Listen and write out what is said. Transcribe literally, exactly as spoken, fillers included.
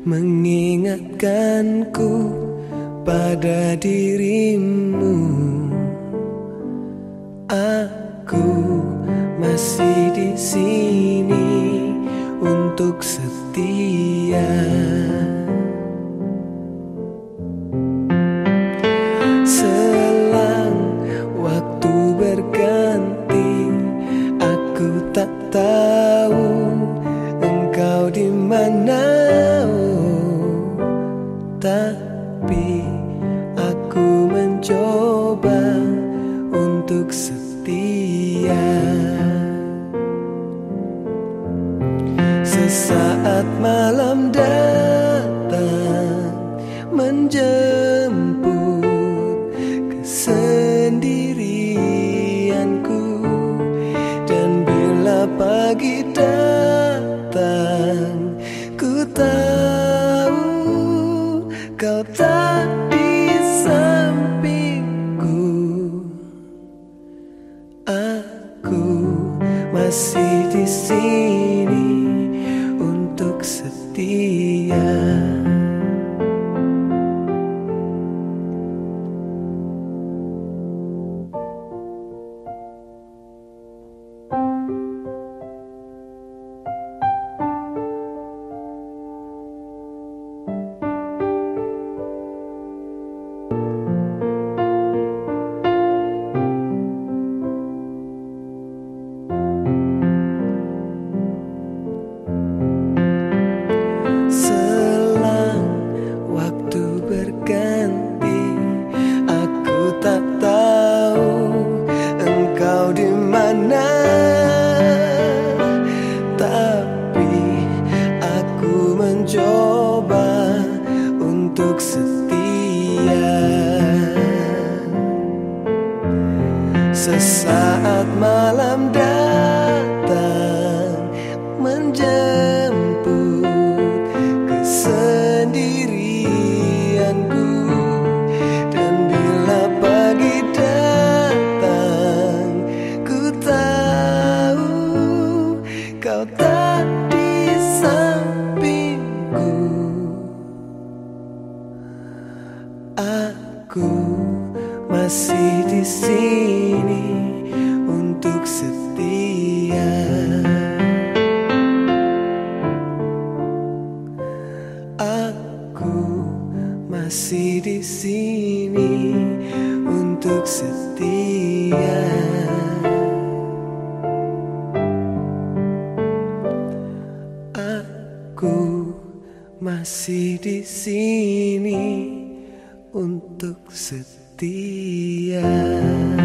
mengingatkanku pada dirimu. Aku masih di sini untuk setia. Selang waktu berganti, aku tak tahu engkau di mana. Oh, tapi aku mencoba untuk setia. Sesaat malam datang menjemput kesendirianku, dan bila pagi datang, ku tahu kau tak di sampingku. Aku masih di sini untuk setia. Mencoba untuk setia. Sesaat malam datang menjemput kesendirianku, dan bila pagi datang, ku tahu kau tak di sampingku. Aku masih di sini untuk setia. Aku masih di sini untuk setia. Aku masih di sini untuk setia.